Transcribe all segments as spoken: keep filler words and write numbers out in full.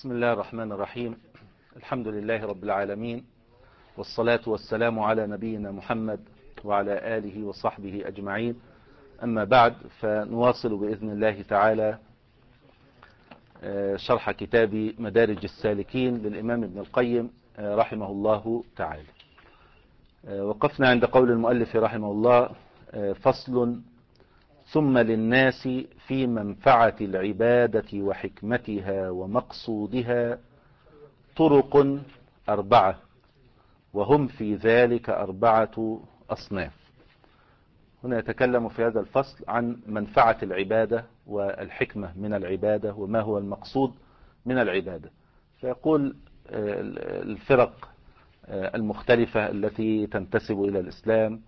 بسم الله الرحمن الرحيم. الحمد لله رب العالمين، والصلاة والسلام على نبينا محمد وعلى آله وصحبه أجمعين. أما بعد، فنواصل بإذن الله تعالى شرح كتاب مدارج السالكين للإمام ابن القيم رحمه الله تعالى. وقفنا عند قول المؤلف رحمه الله: فصل: ثم للناس في منفعة العبادة وحكمتها ومقصودها طرق أربعة، وهم في ذلك أربعة أصناف. هنا يتكلم في هذا الفصل عن منفعة العبادة والحكمة من العبادة وما هو المقصود من العبادة. فيقول الفرق المختلفة التي تنتسب إلى الإسلام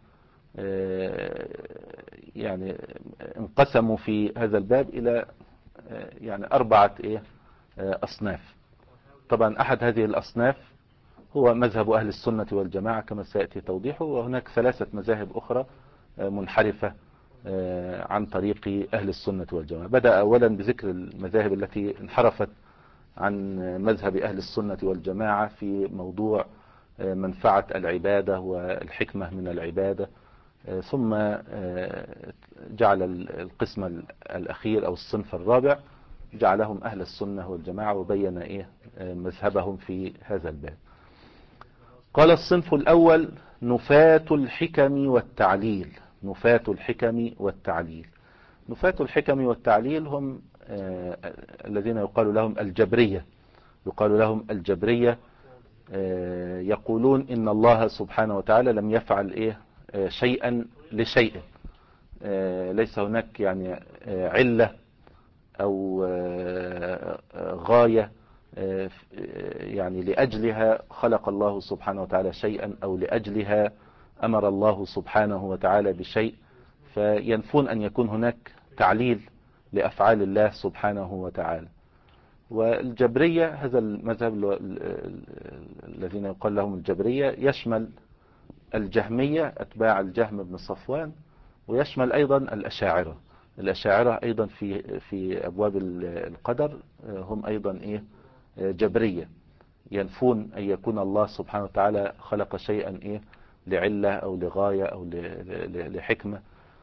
يعني انقسموا في هذا الباب إلى يعني أربعة أصناف. طبعا أحد هذه الأصناف هو مذهب أهل السنة والجماعة كما سيأتي توضيحه، وهناك ثلاثة مذاهب أخرى منحرفة عن طريق أهل السنة والجماعة. بدأ أولا بذكر المذاهب التي انحرفت عن مذهب أهل السنة والجماعة في موضوع منفعة العبادة والحكمة من العبادة، ثم جعل القسم الأخير أو الصنف الرابع جعلهم أهل السنة والجماعة، وبين إيه مذهبهم في هذا الباب. قال: الصنف الأول نفاة الحكم والتعليل. نفاة الحكم والتعليل نفاة الحكم والتعليل هم آه الذين يقال لهم الجبرية. يقال لهم الجبرية آه يقولون إن الله سبحانه وتعالى لم يفعل إيه آه شيئا لشيء، آه ليس هناك يعني آه علة أو آه غاية يعني لأجلها خلق الله سبحانه وتعالى شيئا، أو لأجلها أمر الله سبحانه وتعالى بشيء، فينفون أن يكون هناك تعليل لأفعال الله سبحانه وتعالى. والجبرية، هذا المذهب الذين يقال لهم الجبرية، يشمل الجهمية أتباع الجهم بن صفوان، ويشمل أيضا الأشاعرة. الأشاعرة أيضا في في أبواب القدر هم أيضا إيه جبرية، ينفون أن يكون الله سبحانه وتعالى خلق شيئا إيه لعلة أو لغاية أو لحكمة،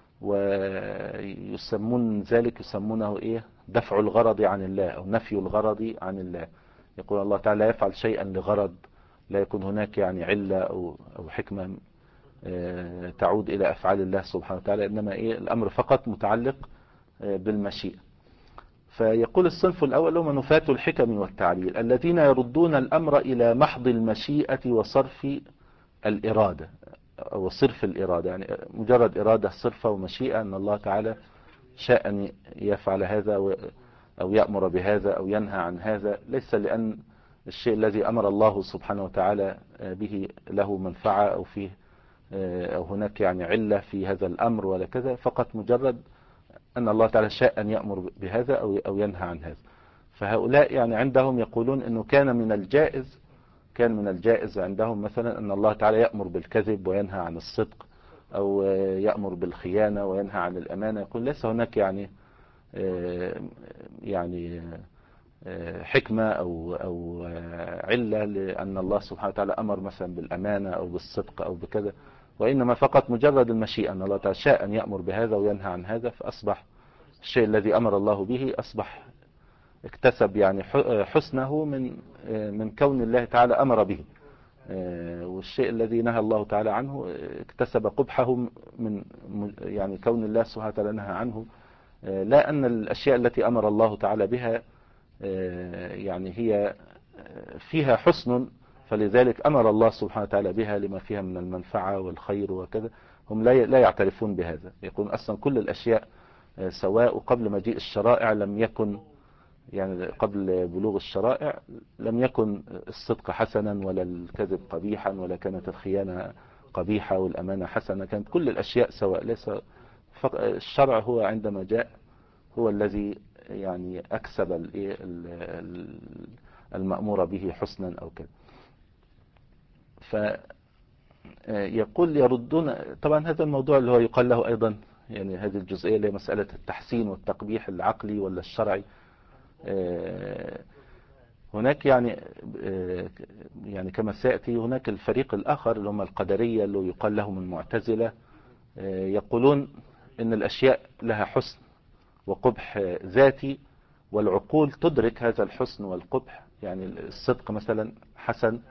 ويسمون ذلك يسمونه إيه دفع الغرض عن الله أو نفي الغرض عن الله. يقول الله تعالى يفعل شيئا لغرض، لا يكون هناك يعني علة أو أو حكمة تعود إلى أفعال الله سبحانه وتعالى، إنما إيه الأمر فقط متعلق بالمشيئة. فيقول الصنف الأول هم نفاة الحكم والتعليل الذين يردون الأمر إلى محض المشيئة وصرف الإرادة أو صرف الإرادة، يعني مجرد إرادة صرفة ومشيئة، أن الله تعالى شاء أن يفعل هذا أو يأمر بهذا أو ينهى عن هذا، ليس لأن الشيء الذي أمر الله سبحانه وتعالى به له منفعة أو فيه أو هناك يعني علة في هذا الأمر ولا كذا، فقط مجرد أن الله تعالى شاء أن يأمر بهذا أو أو ينهى عن هذا. فهؤلاء يعني عندهم يقولون أنه كان من الجائز كان من الجائز عندهم مثلا أن الله تعالى يأمر بالكذب وينهى عن الصدق، أو يأمر بالخيانة وينهى عن الأمانة. يقول ليس هناك يعني يعني حكمة أو أو علة لأن الله سبحانه وتعالى أمر مثلا بالأمانة أو بالصدق أو بكذا، وإنما فقط مجرد المشيئة أن الله تعالى شاء أن يأمر بهذا وينهى عن هذا، فأصبح الشيء الذي أمر الله به أصبح اكتسب يعني حسنه من من كون الله تعالى أمر به، والشيء الذي نهى الله تعالى عنه اكتسب قبحه من يعني كون الله سبحانه وتعالى نهى عنه. لا أن الأشياء التي أمر الله تعالى بها يعني هي فيها حسن، فلذلك أمر الله سبحانه وتعالى بها لما فيها من المنفعة والخير وكذا. هم لا لا يعترفون بهذا، يقول أصلا كل الأشياء سواء، قبل مجيء الشرائع لم يكن يعني قبل بلوغ الشرائع لم يكن الصدق حسنا ولا الكذب قبيحا ولا كانت الخيانة قبيحة والأمانة حسنة، كانت كل الأشياء سواء. ليس الشرع هو عندما جاء هو الذي يعني أكسب المأمور به حسنا أو كذا. فيقول يردون، طبعا هذا الموضوع اللي هو يقال له أيضا يعني هذه الجزئية اللي هي مسألة التحسين والتقبيح العقلي ولا الشرعي، هناك يعني يعني كما سيأتي هناك الفريق الآخر اللي هم القدرية اللي يقال لهم المعتزلة، يقولون إن الأشياء لها حسن وقبح ذاتي، والعقول تدرك هذا الحسن والقبح. يعني الصدق مثلا حسن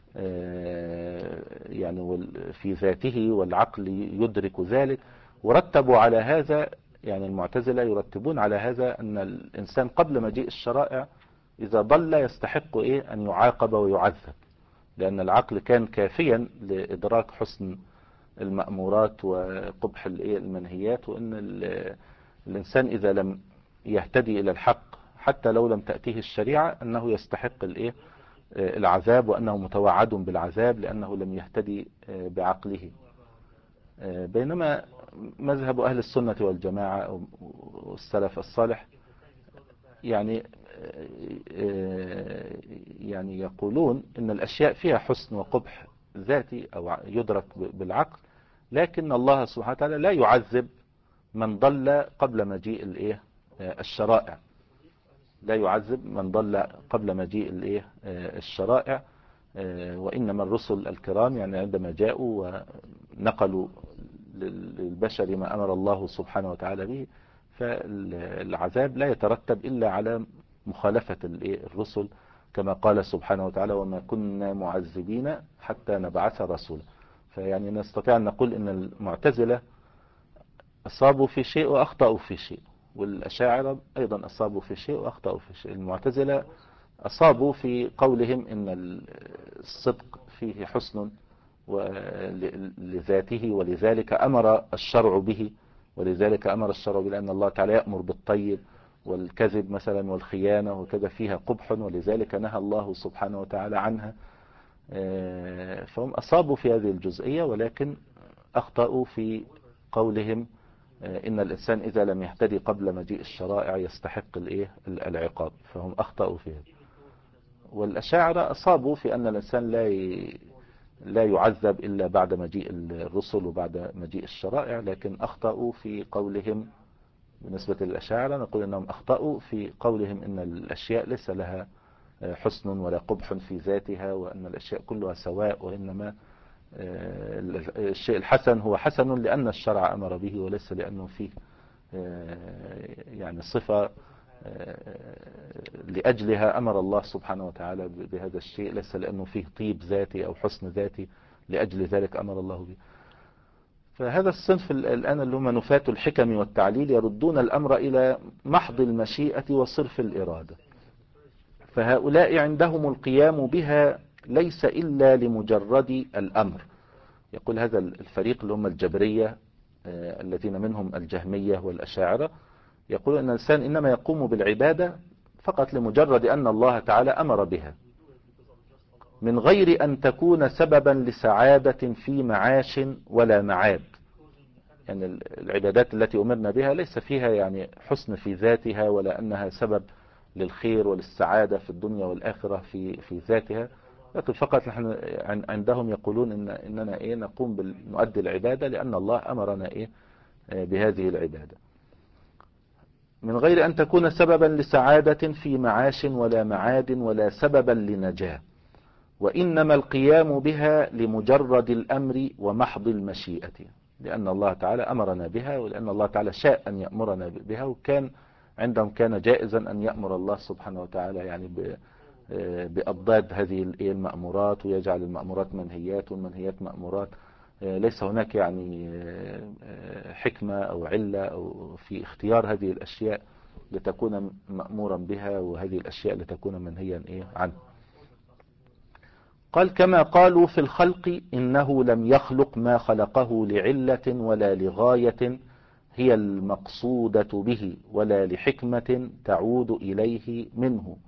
يعني في ذاته، والعقل يدرك ذلك، ورتبوا على هذا، يعني المعتزلة يرتبون على هذا أن الإنسان قبل مجيء الشرائع إذا ضل يستحق إيه أن يعاقب ويعذب، لأن العقل كان كافيا لإدراك حسن المأمورات وقبح المنهيات، وأن الإنسان إذا لم يهتدي إلى الحق حتى لو لم تأتيه الشريعة أنه يستحق الإيه العذاب، وأنه متوعد بالعذاب لأنه لم يهتدي بعقله. بينما مذهب أهل السنة والجماعة والسلف الصالح يعني يعني يقولون إن الأشياء فيها حسن وقبح ذاتي أو يدرك بالعقل، لكن الله سبحانه وتعالى لا يعذب من ضل قبل مجيء الإيه الشرائع، لا يعذب من ضل قبل مجيء الإيه الشرائع. وإنما الرسل الكرام يعني عندما جاءوا ونقلوا للبشر ما أمر الله سبحانه وتعالى به، فالعذاب لا يترتب إلا على مخالفة الرسل، كما قال سبحانه وتعالى: وما كنا معذبين حتى نبعث رسولا. فيعني نستطيع أن نقول إن المعتزلة أصابوا في شيء وأخطأوا في شيء، والأشاعرة أيضا أصابوا في شيء وأخطأوا في شيء. المعتزلة أصابوا في قولهم إن الصدق فيه حسن لذاته، ولذلك أمر الشرع به، ولذلك أمر الشرع به لأن الله تعالى يأمر بالطيب، والكذب مثلا والخيانة وكذا فيها قبح، ولذلك نهى الله سبحانه وتعالى عنها. فهم أصابوا في هذه الجزئية، ولكن أخطأوا في قولهم إن الإنسان إذا لم يهتدي قبل مجيء الشرائع يستحق الإيه العقاب، فهم أخطأوا في هذا. والأشاعرة أصابوا في أن الإنسان لا لا يعذب إلا بعد مجيء الرسل وبعد مجيء الشرائع، لكن أخطأوا في قولهم بالنسبة للأشاعرة، نقول أنهم أخطأوا في قولهم إن الأشياء ليس لها حسن ولا قبح في ذاتها، وأن الأشياء كلها سواء، وإنما الشيء الحسن هو حسن لأن الشرع أمر به، وليس لأنه فيه يعني صفة لأجلها أمر الله سبحانه وتعالى بهذا الشيء، ليس لأنه فيه طيب ذاتي أو حسن ذاتي لأجل ذلك أمر الله به. فهذا الصنف الآن اللي هم نفاة الحكم والتعليل يردون الأمر إلى محض المشيئة وصرف الإرادة، فهؤلاء عندهم القيام بها ليس إلا لمجرد الأمر. يقول هذا الفريق اللي هم الجبرية الذين منهم الجهمية والأشاعرة، يقول أن الإنسان إنما يقوم بالعبادة فقط لمجرد أن الله تعالى أمر بها، من غير أن تكون سببا لسعادة في معاش ولا معاد. يعني العبادات التي أمرنا بها ليس فيها يعني حسن في ذاتها، ولا أنها سبب للخير وللسعادة في الدنيا والآخرة في في ذاتها، لكن فقط نحن عندهم يقولون إن إننا إيه نقوم بنؤدي العبادة لأن الله أمرنا إيه بهذه العبادة، من غير أن تكون سببا لسعادة في معاش ولا معاد ولا سببا لنجاة، وإنما القيام بها لمجرد الأمر ومحض المشيئة، لأن الله تعالى أمرنا بها، ولأن الله تعالى شاء أن يأمرنا بها، وكان عندهم كان جائزا أن يأمر الله سبحانه وتعالى يعني بأضداد هذه المأمورات، ويجعل المأمورات منهيات والمنهيات مأمورات. ليس هناك يعني حكمة أو علة أو في اختيار هذه الأشياء لتكون مأمورا بها، وهذه الأشياء لتكون منهيا إيه عنه. قال: كما قالوا في الخلق إنه لم يخلق ما خلقه لعلة ولا لغاية هي المقصودة به، ولا لحكمة تعود إليه منه.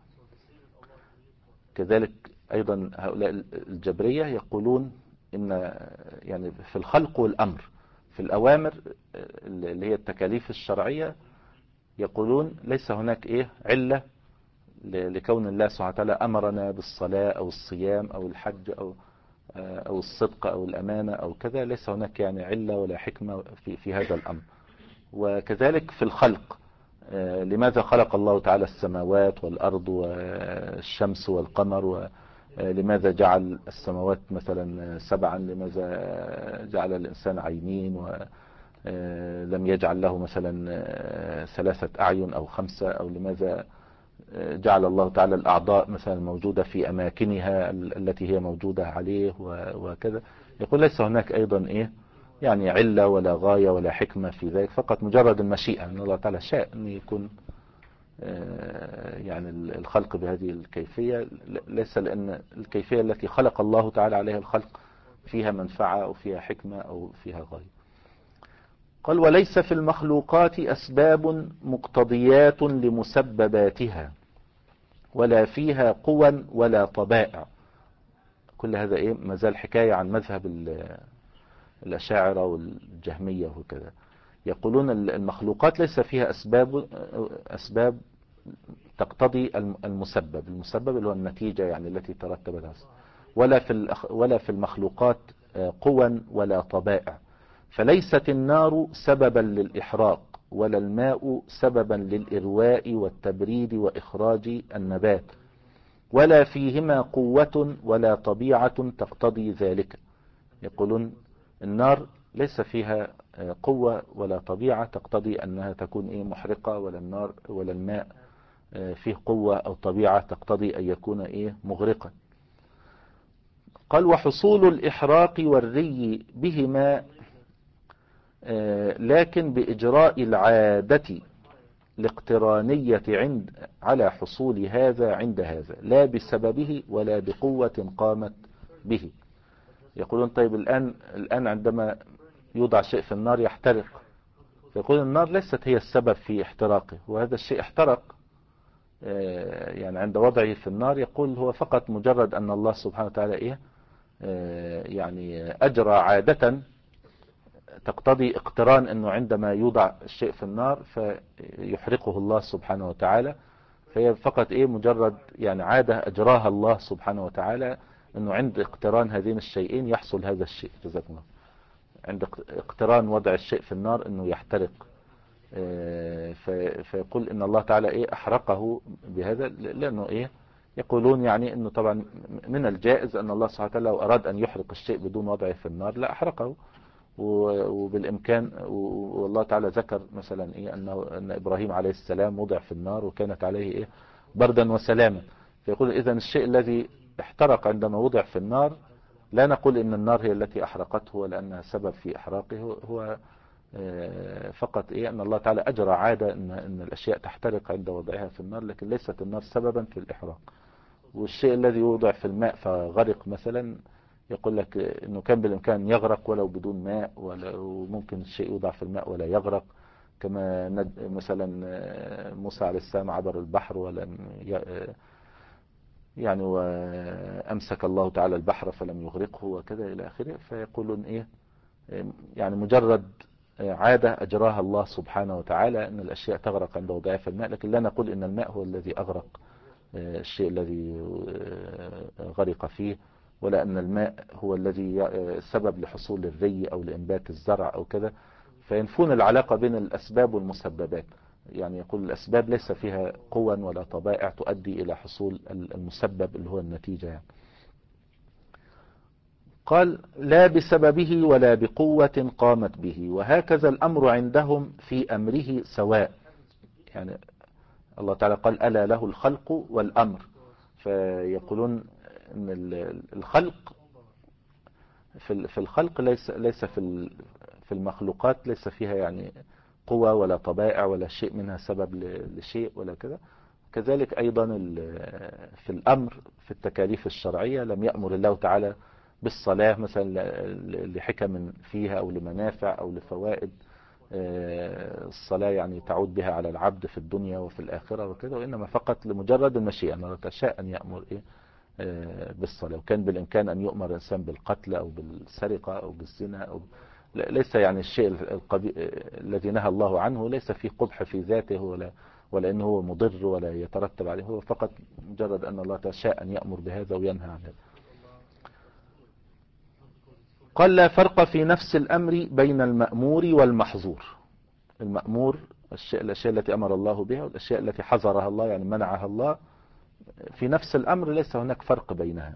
كذلك أيضا هؤلاء الجبرية يقولون إن يعني في الخلق والأمر، في الأوامر اللي هي التكاليف الشرعية، يقولون ليس هناك إيه علة لكون الله سبحانه وتعالى أمرنا بالصلاة أو الصيام أو الحج أو أو الصدق أو الأمانة أو كذا، ليس هناك يعني علة ولا حكمة في في هذا الأمر. وكذلك في الخلق لماذا خلق الله تعالى السماوات والأرض والشمس والقمر، ولماذا جعل السماوات مثلا سبعا، لماذا جعل الإنسان عينين ولم يجعل له مثلا ثلاثة أعين أو خمسة، أو لماذا جعل الله تعالى الأعضاء مثلا موجودة في أماكنها التي هي موجودة عليه وكذا. يقول ليس هناك أيضا إيه يعني علة ولا غاية ولا حكمة في ذلك، فقط مجرد المشيئة أن الله تعالى شاء أن يكون يعني الخلق بهذه الكيفية، ليس لأن الكيفية التي خلق الله تعالى عليها الخلق فيها منفعة أو فيها حكمة أو فيها غاية. قال وليس في المخلوقات أسباب مقتضيات لمسبباتها ولا فيها قوى ولا طبائع. كل هذا إيه مازال حكاية عن مذهب الأشاعرة والجهمية وكذا. يقولون المخلوقات ليس فيها أسباب أسباب تقتضي المسبب، المسبب اللي هو النتيجة يعني التي ترتب لها، ولا في ولا في المخلوقات قوى ولا طبائع. فليست النار سببا للإحراق ولا الماء سببا للإرواء والتبريد وإخراج النبات، ولا فيهما قوة ولا طبيعة تقتضي ذلك. يقولون النار ليس فيها قوة ولا طبيعة تقتضي أنها تكون إيه محرقة، ولا النار ولا الماء فيه قوة أو طبيعة تقتضي أن يكون إيه مغرقا. قال وحصول الإحراق والري بهما لكن بإجراء العادة الاقترانية عند على حصول هذا عند هذا، لا بسببه ولا بقوة قامت به. يقولون طيب الآن الآن عندما يوضع شيء في النار يحترق، فيقول النار ليست هي السبب في احتراقه، وهذا الشيء احترق يعني عند وضعه في النار. يقول هو فقط مجرد أن الله سبحانه وتعالى إيه يعني أجرى عادة تقتضي اقتران أنه عندما يوضع الشيء في النار فيحرقه الله سبحانه وتعالى. فهي فقط إيه مجرد يعني عادة أجراها الله سبحانه وتعالى، أنه عند اقتران هذين الشيئين يحصل هذا الشيء. جزاكم الله. عند اقتران وضع الشيء في النار أنه يحترق، فيقول ان الله تعالى ايه احرقه بهذا، لانه ايه يقولون يعني انه طبعا من الجائز ان الله سبحانه وتعالى لو اراد ان يحرق الشيء بدون وضعه في النار لا احرقه، وبالامكان. والله تعالى ذكر مثلا ايه انه ان ابراهيم عليه السلام وضع في النار وكانت عليه ايه بردا وسلاما. فيقول اذا الشيء الذي احترق عندما وضع في النار لا نقول ان النار هي التي احرقته ولانها سبب في احراقه، هو فقط ايه ان الله تعالى اجرى عادة ان, إن الاشياء تحترق عند وضعها في النار، لكن ليست النار سببا في الاحراق. والشيء الذي يوضع في الماء فغرق مثلا يقول لك انه كان بالامكان يغرق ولو بدون ماء، وممكن الشيء يوضع في الماء ولا يغرق، كما مثلا موسى عليه السلام عبر البحر ولم يعني وامسك الله تعالى البحر فلم يغرقه وكذا الى اخره. فيقولون ايه يعني مجرد عادة أجراها الله سبحانه وتعالى أن الأشياء تغرق عند وضعها في الماء، لكن لا نقول أن الماء هو الذي أغرق الشيء الذي غرق فيه، ولا أن الماء هو الذي سبب لحصول الري أو لإنبات الزرع أو كذا. فينفون العلاقة بين الأسباب والمسببات، يعني يقول الأسباب ليس فيها قوى ولا طبائع تؤدي إلى حصول المسبب اللي هو النتيجة يعني. قال لا بسببه ولا بقوة قامت به، وهكذا الأمر عندهم في أمره سواء. يعني الله تعالى قال ألا له الخلق والأمر، فيقولون أن الخلق في الخلق ليس ليس في في المخلوقات ليس فيها يعني قوة ولا طبائع ولا شيء منها سبب لشيء ولا كذا. كذلك أيضا في الأمر في التكاليف الشرعية لم يأمر الله تعالى بالصلاة مثلا لحكم فيها أو لمنافع أو لفوائد الصلاة يعني تعود بها على العبد في الدنيا وفي الآخرة وكذا، وإنما فقط لمجرد المشيئة أن الله تشاء أن يأمر إيه بالصلاة. وكان بالإمكان أن يؤمر الإنسان بالقتل أو بالسرقة أو بالزنا أو ليس يعني الشيء القبي... الذي نهى الله عنه ليس فيه قبح في ذاته ولا ولا انه هو مضر ولا يترتب عليه، هو فقط مجرد ان الله تشاء ان يأمر بهذا وينهى عن هذا. قال لا فرق في نفس الامر بين المأمور والمحظور. المأمور الشيء الأشياء التي أمر الله بها والأشياء التي حظرها الله يعني منعها الله في نفس الأمر ليس هناك فرق بينها،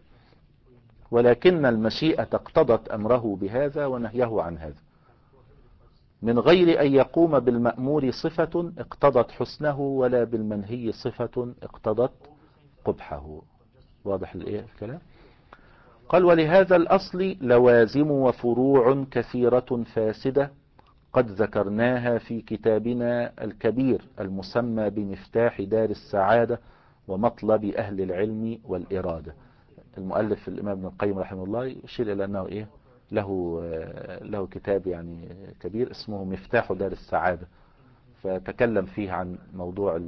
ولكن المشيئة اقتضت أمره بهذا ونهيه عن هذا، من غير أن يقوم بالمأمور صفة اقتضت حسنه ولا بالمنهي صفة اقتضت قبحه. واضح الكلام؟ قال ولهذا الأصل لوازم وفروع كثيرة فاسدة قد ذكرناها في كتابنا الكبير المسمى بمفتاح دار السعادة ومطلب أهل العلم والإرادة. المؤلف الإمام ابن القيم رحمه الله يشير إلى أنه إيه له له كتاب يعني كبير اسمه مفتاح دار السعادة، فتكلم فيه عن موضوع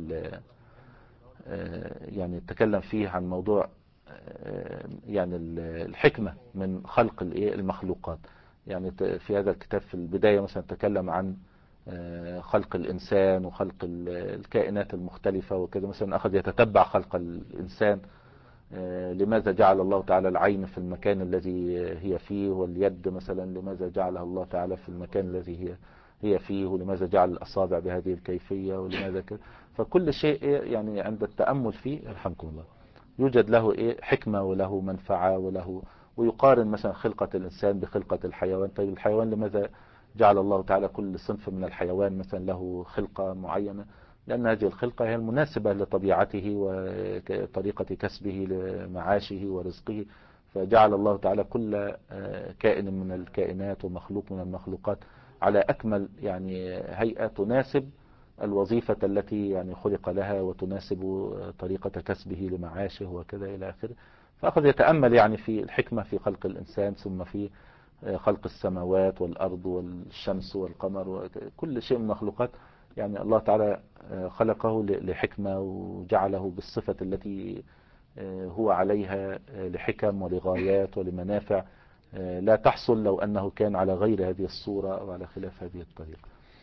يعني تكلم فيه عن موضوع يعني الحكمة من خلق المخلوقات. يعني في هذا الكتاب في البداية مثلا تكلم عن خلق الإنسان وخلق الكائنات المختلفة وكذا، مثلا أخذ يتتبع خلق الإنسان، لماذا جعل الله تعالى العين في المكان الذي هي فيه، واليد مثلا لماذا جعلها الله تعالى في المكان الذي هي هي فيه، ولماذا جعل الأصابع بهذه الكيفية ولماذا كذا. فكل شيء يعني عند التأمل فيه يرحمكم الله يوجد له إيه حكمة وله منفعة وله، ويقارن مثلا خلقة الإنسان بخلقة الحيوان. طيب الحيوان لماذا جعل الله تعالى كل صنف من الحيوان مثلا له خلقة معينة؟ لأن هذه الخلقة هي المناسبة لطبيعته وطريقة كسبه لمعاشه ورزقه، فجعل الله تعالى كل كائن من الكائنات ومخلوق من المخلوقات على أكمل يعني هيئة تناسب الوظيفة التي يعني خلق لها وتناسب طريقة كسبه لمعاشه وكذا إلى آخره. فأخذ يتأمل يعني في الحكمة في خلق الإنسان، ثم في خلق السماوات والأرض والشمس والقمر وكل شيء من المخلوقات. يعني الله تعالى خلقه لحكمة وجعله بالصفة التي هو عليها لحكم ولغايات ولمنافع لا تحصل لو أنه كان على غير هذه الصورة أو على خلاف هذه الطريقة.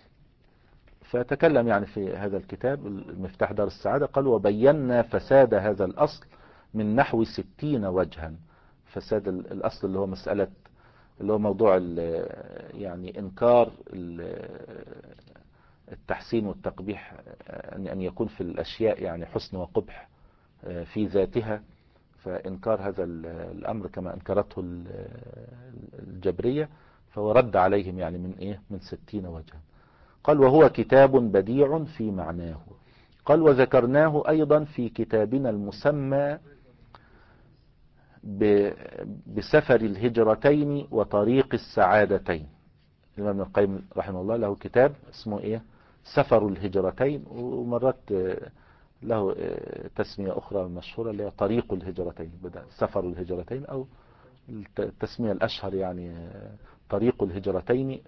فتكلم يعني في هذا الكتاب المفتاح دار السعادة قال وبينا فساد هذا الأصل من نحو ستين وجها. فساد الأصل اللي هو مسألة اللي هو موضوع يعني إنكار التحسين والتقبيح، أن يكون في الأشياء يعني حسن وقبح في ذاتها، فإنكار هذا الأمر كما أنكرته الجبرية، فهو رد عليهم يعني من إيه من ستين وجها. قال وهو كتاب بديع في معناه. قال وذكرناه أيضا في كتابنا المسمى بسفر الهجرتين وطريق السعادتين. الإمام ابن القيم رحمه الله له كتاب اسمه إيه سفر الهجرتين، ومرات له تسمية أخرى مشهورة اللي هي طريق الهجرتين، بدأ سفر الهجرتين أو التسمية الأشهر يعني طريق الهجرتين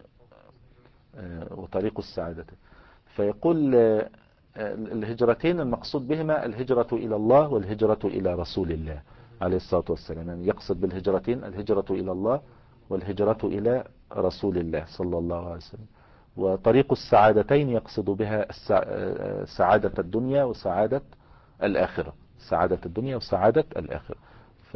وطريق السعادتين. فيقول الهجرتين المقصود بهما الهجرة إلى الله والهجرة إلى رسول الله عليه الصلاة والسلام، يعني يقصد بالهجرتين الهجرة إلى الله والهجرة إلى رسول الله صلى الله عليه وسلم. وطريق السعادتين يقصد بها سعادة الدنيا وسعادة الآخرة، سعادة الدنيا وسعادة الآخرة. ف...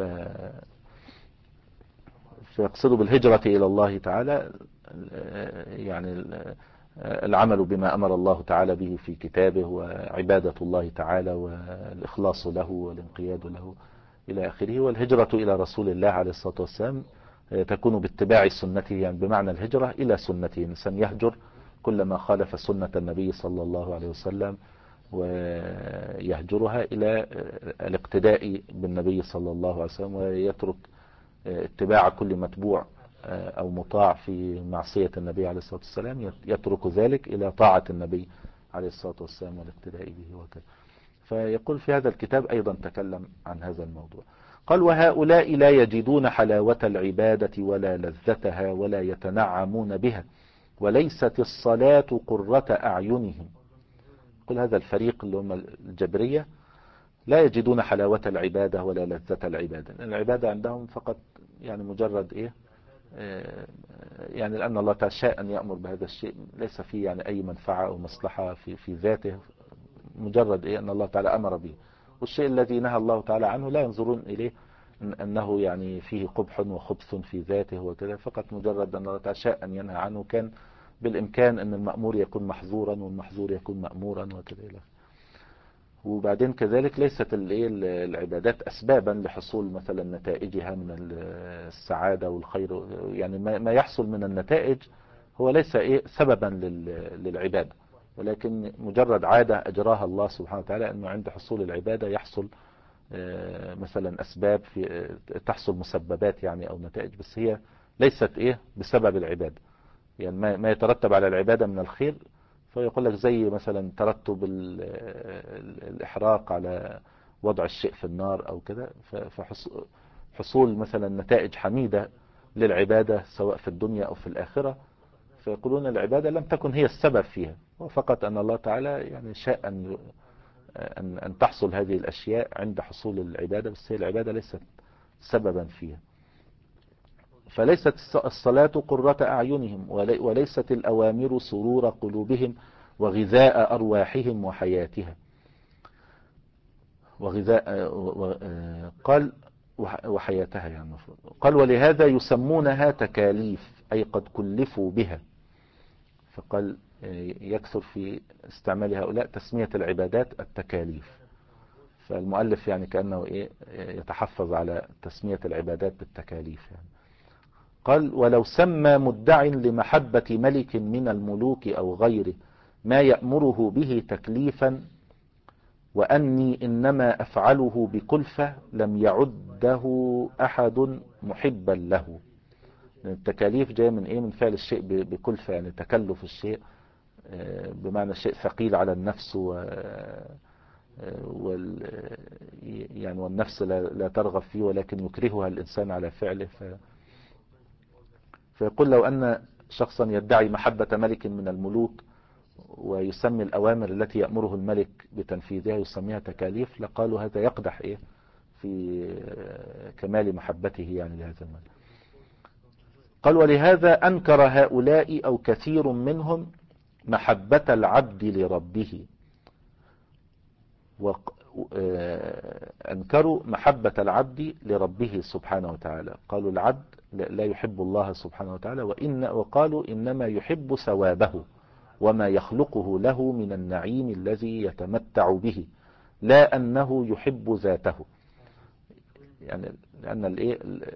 فيقصد بالهجرة إلى الله تعالى يعني العمل بما أمر الله تعالى به في كتابه وعبادة الله تعالى والإخلاص له والانقياد له إلى آخره. والهجرة إلى رسول الله عليه الصلاة والسلام تكون باتباع سنته، يعني بمعنى الهجرة إلى سنته، إنسان يهجر كل ما خالف سنة النبي صلى الله عليه وسلم ويهجرها إلى الاقتداء بالنبي صلى الله عليه وسلم، ويترك اتباع كل متبوع أو مطاع في معصية النبي عليه الصلاة والسلام، يترك ذلك إلى طاعة النبي عليه الصلاة والسلام والاقتداء به وكذا. فيقول في هذا الكتاب أيضا تكلم عن هذا الموضوع. قال وهؤلاء لا يجدون حلاوة العبادة ولا لذتها ولا يتنعمون بها، وليست الصلاة قرة أعينهم. كل هذا الفريق اللي هم الجبرية لا يجدون حلاوة العبادة ولا لذة العبادة. العبادة عندهم فقط يعني مجرد إيه يعني لأن الله تعالى شاء أن يأمر بهذا الشيء، ليس فيه يعني أي منفعة أو مصلحة في في ذاته، مجرد إيه أن الله تعالى أمر به. والشيء الذي نهى الله تعالى عنه لا ينظرون إليه أنه يعني فيه قبح وخبث في ذاته وكذا، فقط مجرد أن الله تعالى شاء أن ينهى عنه كان بالإمكان أن المأمور يكون محظورا والمحظور يكون مأمورا وكذا. وبعدين كذلك ليست العبادات أسبابا لحصول مثلا نتائجها من السعادة والخير، يعني ما يحصل من النتائج هو ليس إيه سببا للعبادة، ولكن مجرد عادة أجراها الله سبحانه وتعالى، أنه عند حصول العبادة يحصل مثلا أسباب في تحصل مسببات يعني أو نتائج، بس هي ليست إيه بسبب العبادة. يعني ما يترتب على العبادة من الخير، فيقول لك زي مثلا ترتب الإحراق على وضع الشيء في النار أو كده، فحصول مثلا نتائج حميدة للعبادة سواء في الدنيا أو في الآخرة، فيقولون العبادة لم تكن هي السبب فيها، وفقط أن الله تعالى يعني شاء أن أن أن تحصل هذه الأشياء عند حصول العبادة، بس هي العبادة ليست سببا فيها. فليست الصلاة قرة أعينهم، وليست الأوامر سرور قلوبهم وغذاء أرواحهم وحياتها. وغذاء قال وحياتها يعني المفروض. قال ولهذا يسمونها تكاليف، أي قد كلفوا بها. فقال يكثر في استعمال هؤلاء تسمية العبادات التكاليف، فالمؤلف يعني كأنه إيه يتحفظ على تسمية العبادات بالتكاليف يعني. قال ولو سمى مدع لمحبة ملك من الملوك أو غيره ما يأمره به تكليفا وأني إنما أفعله بكلفة لم يعده أحد محبا له. التكاليف جاء من إيه؟ من فعل الشيء بكلفة، يعني تكلف الشيء بمعنى الشيء ثقيل على النفس و وال يعني والنفس لا, لا ترغب فيه ولكن يكرهها الإنسان على فعله. ف فيقول لو أن شخصا يدعي محبة ملك من الملوك ويسمي الأوامر التي يأمره الملك بتنفيذها يسميها تكاليف، لقالوا هذا يقدح إيه في كمال محبته يعني لهذا الملك. قال ولهذا أنكر هؤلاء أو كثير منهم محبة العبد لربه، وأنكروا محبة العبد لربه سبحانه وتعالى. قالوا العبد لا يحب الله سبحانه وتعالى، وإن وقالوا إنما يحب ثوابه وما يخلقه له من النعيم الذي يتمتع به، لا أنه يحب ذاته. يعني لأن الإيه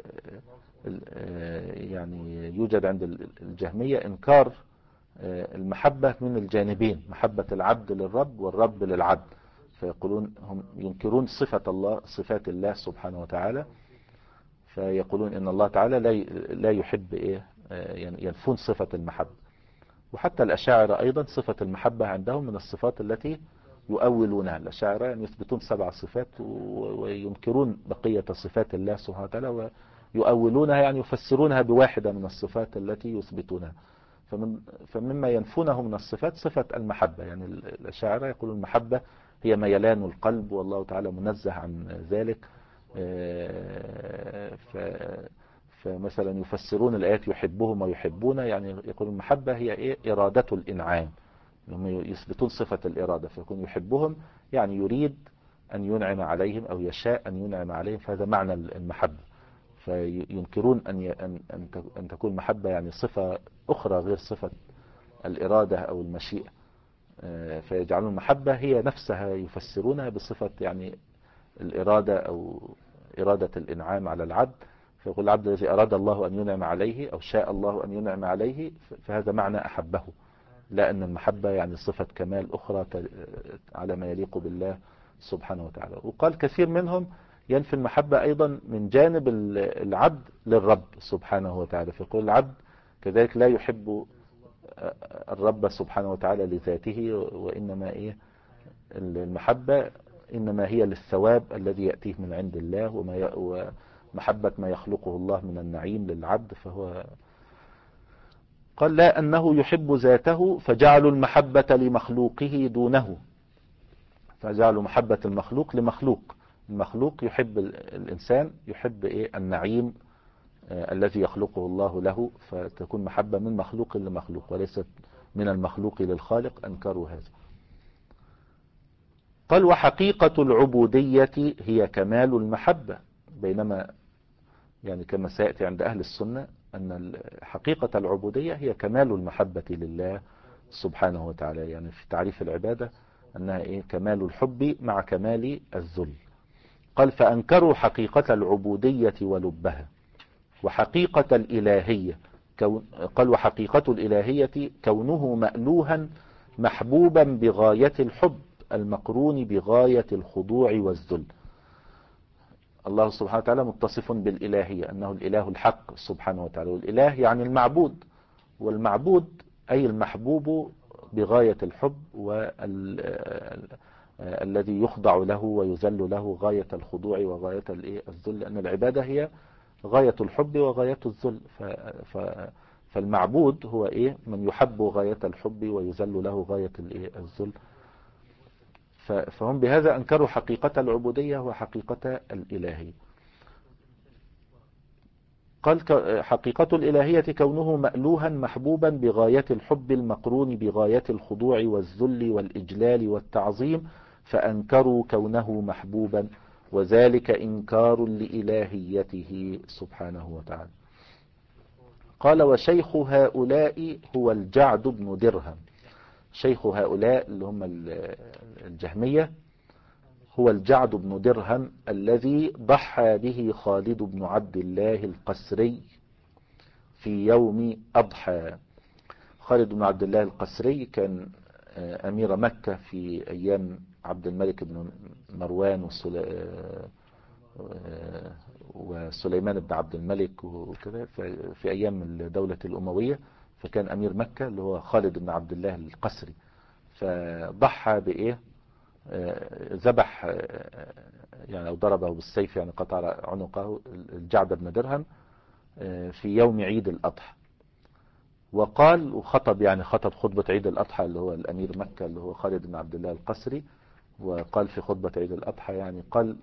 يعني يوجد عند الجهمية إنكار المحبة من الجانبين، محبة العبد للرب والرب للعبد، فيقولون هم ينكرون صفة الله صفات الله سبحانه وتعالى، فيقولون إن الله تعالى لا لا يحب إيه ينفون صفة المحبة. وحتى الأشاعرة أيضا صفة المحبة عندهم من الصفات التي يؤولونها. الأشاعرة يعني يثبتون سبع صفات وينكرون بقية صفات الله سبحانه وتعالى ويؤولونها، يعني يفسرونها بواحدة من الصفات التي يثبتونها. فمن فمما ينفونه من الصفات صفة المحبة. يعني الأشاعرة يقولون المحبة هي ميلان القلب، والله تعالى منزه عن ذلك. ف فمثلا يفسرون الآيات يحبهم ويحبون، يعني يقولون المحبة هي إيه؟ إرادة الإنعام، هم يثبتون صفة الإرادة، فيكون يحبهم يعني يريد أن ينعم عليهم أو يشاء أن ينعم عليهم، فهذا معنى المحبة. فينكرون أن أن أن تكون المحبة يعني صفة أخرى غير صفة الإرادة أو المشيئة، فيجعلون المحبة هي نفسها يفسرونها بصفة يعني الإرادة أو إرادة الإنعام على العبد. فيقول العبد الذي أراد الله أن ينعم عليه أو شاء الله أن ينعم عليه، فهذا معنى أحبه، لا أن المحبة يعني صفة كمال أخرى على ما يليق بالله سبحانه وتعالى. وقال كثير منهم ينفي المحبة أيضا من جانب العبد للرب سبحانه وتعالى، فيقول العبد كذلك لا يحب الرب سبحانه وتعالى لذاته، وإنما إيه المحبة إنما هي للثواب الذي يأتيه من عند الله، وما ومحبة ما يخلقه الله من النعيم للعبد. فهو قال لا أنه يحب ذاته، فجعلوا المحبة لمخلوقه دونه، فجعلوا محبة المخلوق لمخلوق. المخلوق يحب الإنسان يحب إيه النعيم آه الذي يخلقه الله له، فتكون محبة من مخلوق لمخلوق وليست من المخلوق للخالق. أنكروا هذا. قال وحقيقة العبودية هي كمال المحبة، بينما يعني كما سيأتي عند أهل السنة أن حقيقة العبودية هي كمال المحبة لله سبحانه وتعالى. يعني في تعريف العبادة أنها إيه؟ كمال الحب مع كمال الذل. قال فأنكروا حقيقة العبودية ولبها وحقيقة الإلهية. قال وحقيقة الإلهية كونه مألوها محبوبا بغاية الحب المقرون بغاية الخضوع والذل. الله سبحانه وتعالى متصف بالإلهية أنه الإله الحق سبحانه وتعالى، والإله يعني المعبود، والمعبود أي المحبوب بغاية الحب والذي يخضع له ويذل له غاية الخضوع وغاية الذل، لأن العبادة هي غاية الحب وغاية الذل. فالمعبود هو إيه؟ من يحب غاية الحب ويذل له غاية الذل. فهم بهذا أنكروا حقيقة العبودية وحقيقة الإلهية. قال حقيقة الإلهية كونه مألوها محبوبا بغاية الحب المقرون بغاية الخضوع والذل والإجلال والتعظيم، فأنكروا كونه محبوبا، وذلك إنكار لإلهيته سبحانه وتعالى. قال وشيخ هؤلاء هو الجعد بن درهم. شيخ هؤلاء اللي هم الجهمية هو الجعد بن درهم الذي ضحى به خالد بن عبد الله القسري في يوم أضحى. خالد بن عبد الله القسري كان أمير مكة في أيام عبد الملك بن مروان وسليمان بن عبد الملك وكذا، في أيام الدولة الأموية، فكان أمير مكة اللي هو خالد بن عبد الله القسري. فضحى بإيه؟ ذبح يعني أو ضربه بالسيف، يعني قطع عنقه الجعد بن درهم في يوم عيد الأضحى. وقال وخطب يعني خطب خطبة عيد الأضحى اللي هو الأمير مكة اللي هو خالد بن عبد الله القسري. وقال في خطبة عيد الأضحى يعني قال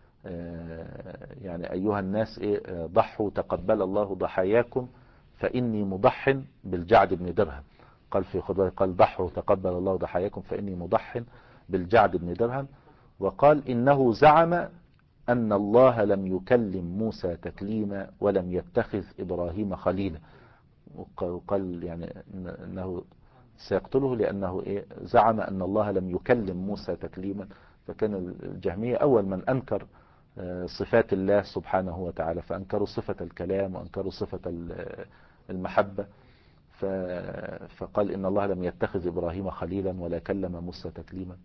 يعني أيها الناس إيه ضحوا تقبل الله ضحاياكم فإني مضح بالجعد بن درهم. قال في خطبة قال ضحوا تقبل الله ضحاياكم فإني مضح بالجعد بن درهم. وقال إنه زعم أن الله لم يكلم موسى تكليما ولم يتخذ إبراهيم خليلا. وقال يعني أنه سيقتله لأنه إيه زعم أن الله لم يكلم موسى تكليما. فكان الجهمية أول من أنكر صفات الله سبحانه وتعالى، فأنكروا صفة الكلام وأنكروا صفة المحبة. فقال إن الله لم يتخذ إبراهيم خليلا ولا كلم موسى تكليما.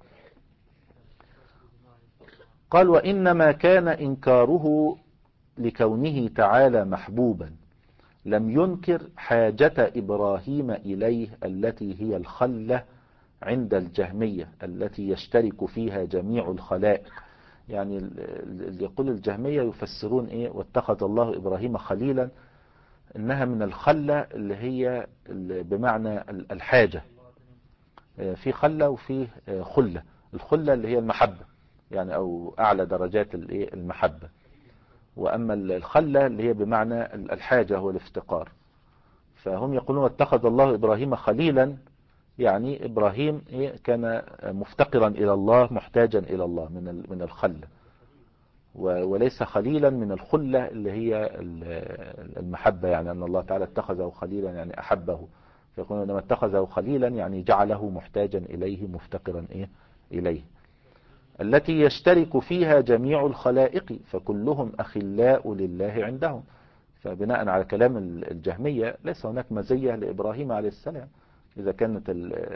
قال وإنما كان إنكاره لكونه تعالى محبوبا، لم ينكر حاجة إبراهيم إليه التي هي الخلة عند الجهمية التي يشترك فيها جميع الخلائق. يعني اللي يقول الجهمية يفسرون إيه واتخذ الله إبراهيم خليلا إنها من الخلة اللي هي بمعنى الحاجة. في خلة وفي خلة. الخلة اللي هي المحبة يعني أو أعلى درجات المحبة، وأما الخلة اللي هي بمعنى الحاجة والافتقار. فهم يقولون اتخذ الله إبراهيم خليلا يعني إبراهيم كان مفتقرا إلى الله محتاجا إلى الله من من الخلة، وليس خليلا من الخلة اللي هي المحبة، يعني أن الله تعالى اتخذه خليلا يعني أحبه. فيقولون لما اتخذه خليلا يعني جعله محتاجا إليه مفتقرا إيه إليه، التي يشترك فيها جميع الخلائق فكلهم أخلاء لله عندهم. فبناء على كلام الجهمية ليس هناك مزية لإبراهيم عليه السلام. إذا كانت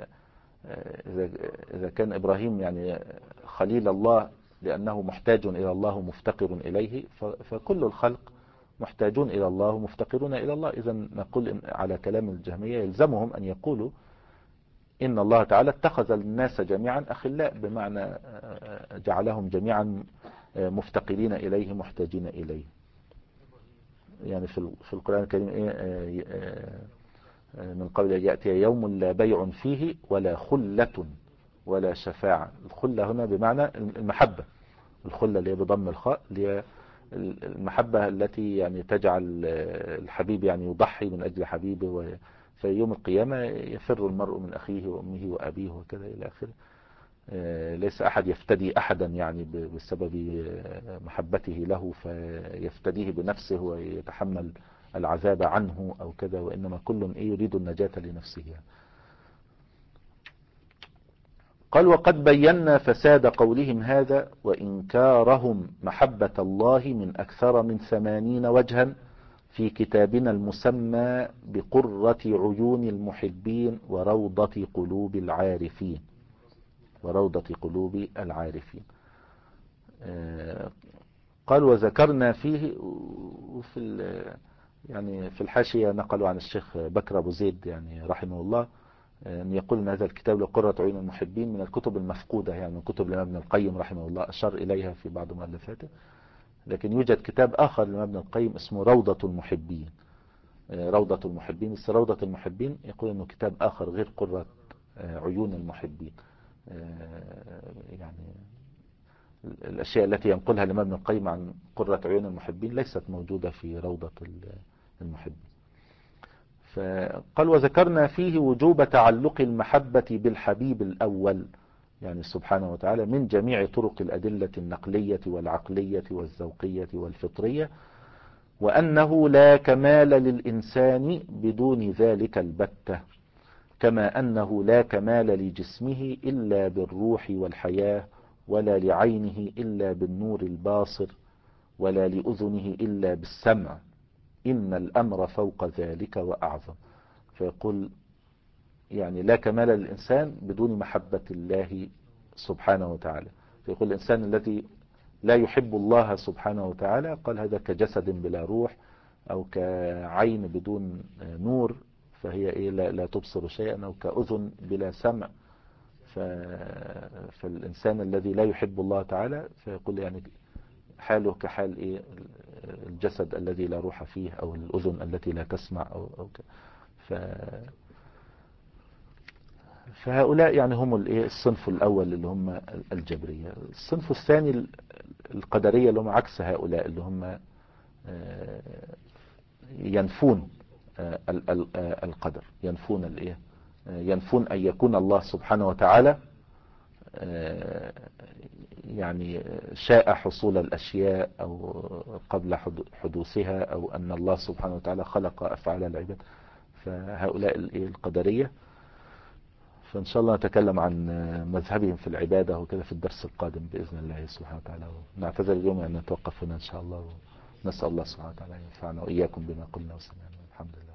إذا كان إبراهيم يعني خليل الله لأنه محتاج إلى الله مفتقر إليه، فكل الخلق محتاجون إلى الله مفتقرون إلى الله. إذا نقول على كلام الجهمية يلزمهم أن يقولوا إن الله تعالى اتخذ الناس جميعا أخلاء، بمعنى جعلهم جميعا مفتقرين إليه محتاجين إليه. يعني في القرآن الكريم إيه من قبل أن يأتي يوم لا بيع فيه ولا خلة ولا شفاعة. الخلة هنا بمعنى المحبة، الخلة اللي هي بضم الخاء اللي هي المحبة التي يعني تجعل الحبيب يعني يضحي من أجل حبيبه. في يوم القيامة يفر المرء من أخيه وأمه وأبيه وكذا إلى آخره. ليس أحد يفتدي أحدا يعني بسبب محبته له فيفتديه بنفسه ويتحمل العذاب عنه أو كذا، وإنما كل إيه يريد النجاة لنفسه يعني. قال وقد بينا فساد قولهم هذا وإنكارهم محبة الله من أكثر من ثمانين وجها في كتابنا المسمى بقرة عيون المحبين وروضة قلوب العارفين وروضة قلوب العارفين. قال وذكرنا فيه، وفي يعني في الحاشية نقلوا عن الشيخ بكر أبو زيد يعني رحمه الله أن يقول أن هذا الكتاب لقرة عيون المحبين من الكتب المفقودة، يعني من كتب الإمام ابن القيم رحمه الله أشار إليها في بعض مؤلفاته، لكن يوجد كتاب آخر للإمام ابن القيم اسمه روضة المحبين. روضة المحبين، بس روضة المحبين يقول أنه كتاب آخر غير قرة عيون المحبين. يعني الأشياء التي ينقلها الإمام ابن القيم عن قرة عيون المحبين ليست موجودة في روضة المحبين. فقال وذكرنا فيه وجوب تعلق المحبة بالحبيب الأول يعني سبحانه وتعالى من جميع طرق الأدلة النقلية والعقلية والذوقية والفطرية، وأنه لا كمال للإنسان بدون ذلك البتة، كما أنه لا كمال لجسمه إلا بالروح والحياة، ولا لعينه إلا بالنور الباصر، ولا لأذنه إلا بالسمع، إن الأمر فوق ذلك وأعظم. فيقول يعني لا كمال للإنسان بدون محبة الله سبحانه وتعالى. فيقول الإنسان الذي لا يحب الله سبحانه وتعالى قال هذا كجسد بلا روح، أو كعين بدون نور فهي إيه لا, لا تبصر شيئا، أو كأذن بلا سمع. فالإنسان الذي لا يحب الله تعالى فيقول يعني حاله كحال إيه الجسد الذي لا روح فيه، أو الأذن التي لا تسمع أو, أو ك... ف... فهؤلاء يعني هم الايه الصنف الأول اللي هم الجبرية. الصنف الثاني القدرية اللي هم عكس هؤلاء، اللي هم ينفون القدر، ينفون الايه ينفون أن يكون الله سبحانه وتعالى يعني شاء حصول الأشياء أو قبل حدوثها، أو أن الله سبحانه وتعالى خلق أفعال العباد. فهؤلاء القدرية. فإن شاء الله نتكلم عن مذهبهم في العبادة وكذا في الدرس القادم بإذن الله سبحانه وتعالى. ونعتذر اليوم أن نتوقف هنا إن شاء الله، ونسأل الله سبحانه وتعالى ينفعنا وإياكم بما قلنا وسمعنا. الحمد لله.